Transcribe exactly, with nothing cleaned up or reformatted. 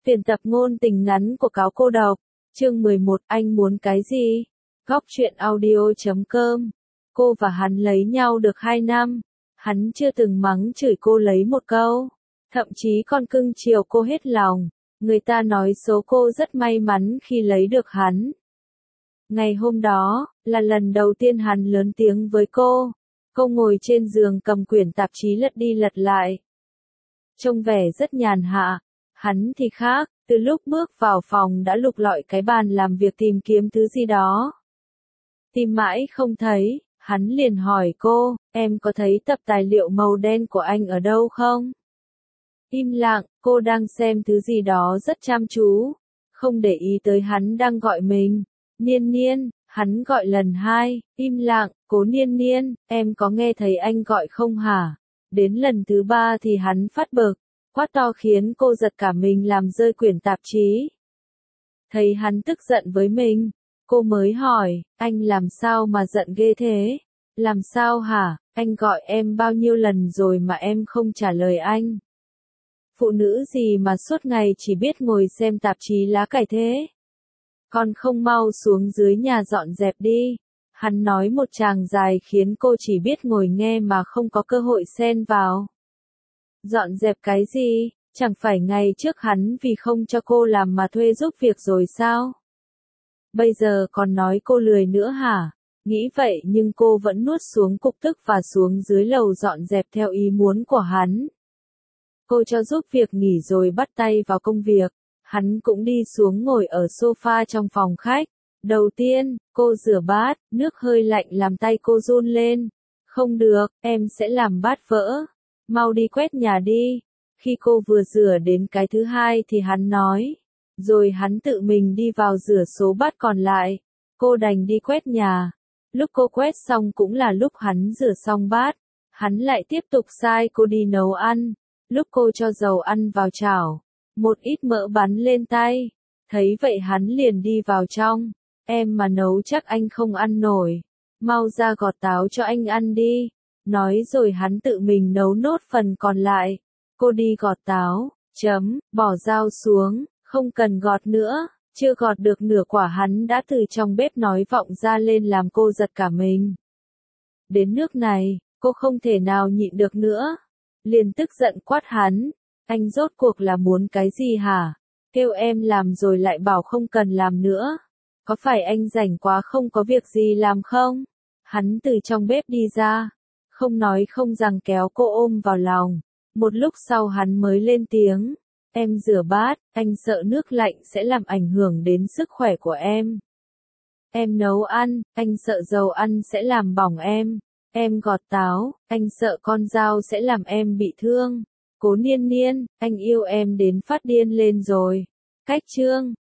Tuyển tập ngôn tình ngắn của Cáo Cô Độc, chương mười một, anh muốn cái gì? Góc truyện audio chấm com. Cô và hắn lấy nhau được hai năm, hắn chưa từng mắng chửi cô lấy một câu, thậm chí còn cưng chiều cô hết lòng. Người ta nói số cô rất may mắn khi lấy được hắn. Ngày hôm đó, là lần đầu tiên hắn lớn tiếng với cô. Cô ngồi trên giường cầm quyển tạp chí lật đi lật lại. Trông vẻ rất nhàn hạ. Hắn thì khác, từ lúc bước vào phòng đã lục lọi cái bàn làm việc tìm kiếm thứ gì đó. Tìm mãi không thấy, hắn liền hỏi cô, em có thấy tập tài liệu màu đen của anh ở đâu không? Im lặng, cô đang xem thứ gì đó rất chăm chú, không để ý tới hắn đang gọi mình. Niên Niên, hắn gọi lần hai, im lặng, Cố Niên Niên, em có nghe thấy anh gọi không hả? Đến lần thứ ba thì hắn phát bực, quát to khiến cô giật cả mình làm rơi quyển tạp chí. Thấy hắn tức giận với mình, cô mới hỏi, anh làm sao mà giận ghê thế? Làm sao hả? Anh gọi em bao nhiêu lần rồi mà em không trả lời anh? Phụ nữ gì mà suốt ngày chỉ biết ngồi xem tạp chí lá cải thế? Con không mau xuống dưới nhà dọn dẹp đi. Hắn nói một tràng dài khiến cô chỉ biết ngồi nghe mà không có cơ hội xen vào. Dọn dẹp cái gì? Chẳng phải ngày trước hắn vì không cho cô làm mà thuê giúp việc rồi sao? Bây giờ còn nói cô lười nữa hả? Nghĩ vậy nhưng cô vẫn nuốt xuống cục tức và xuống dưới lầu dọn dẹp theo ý muốn của hắn. Cô cho giúp việc nghỉ rồi bắt tay vào công việc. Hắn cũng đi xuống ngồi ở sofa trong phòng khách. Đầu tiên, cô rửa bát, nước hơi lạnh làm tay cô run lên. Không được, em sẽ làm bát vỡ. Mau đi quét nhà đi. Khi cô vừa rửa đến cái thứ hai thì hắn nói. Rồi hắn tự mình đi vào rửa số bát còn lại. Cô đành đi quét nhà. Lúc cô quét xong cũng là lúc hắn rửa xong bát. Hắn lại tiếp tục sai cô đi nấu ăn. Lúc cô cho dầu ăn vào chảo, một ít mỡ bắn lên tay. Thấy vậy hắn liền đi vào trong. Em mà nấu chắc anh không ăn nổi. Mau ra gọt táo cho anh ăn đi. Nói rồi hắn tự mình nấu nốt phần còn lại. Cô đi gọt táo, chấm, bỏ dao xuống, không cần gọt nữa. Chưa gọt được nửa quả hắn đã từ trong bếp nói vọng ra lên làm cô giật cả mình. Đến nước này, cô không thể nào nhịn được nữa. Liền tức giận quát hắn. Anh rốt cuộc là muốn cái gì hả? Kêu em làm rồi lại bảo không cần làm nữa. Có phải anh rảnh quá không có việc gì làm không? Hắn từ trong bếp đi ra. Không nói không rằng kéo cô ôm vào lòng. Một lúc sau hắn mới lên tiếng. Em rửa bát, anh sợ nước lạnh sẽ làm ảnh hưởng đến sức khỏe của em. Em nấu ăn, anh sợ dầu ăn sẽ làm bỏng em. Em gọt táo, anh sợ con dao sẽ làm em bị thương. Cố Niên Niên, anh yêu em đến phát điên lên rồi. Cách chương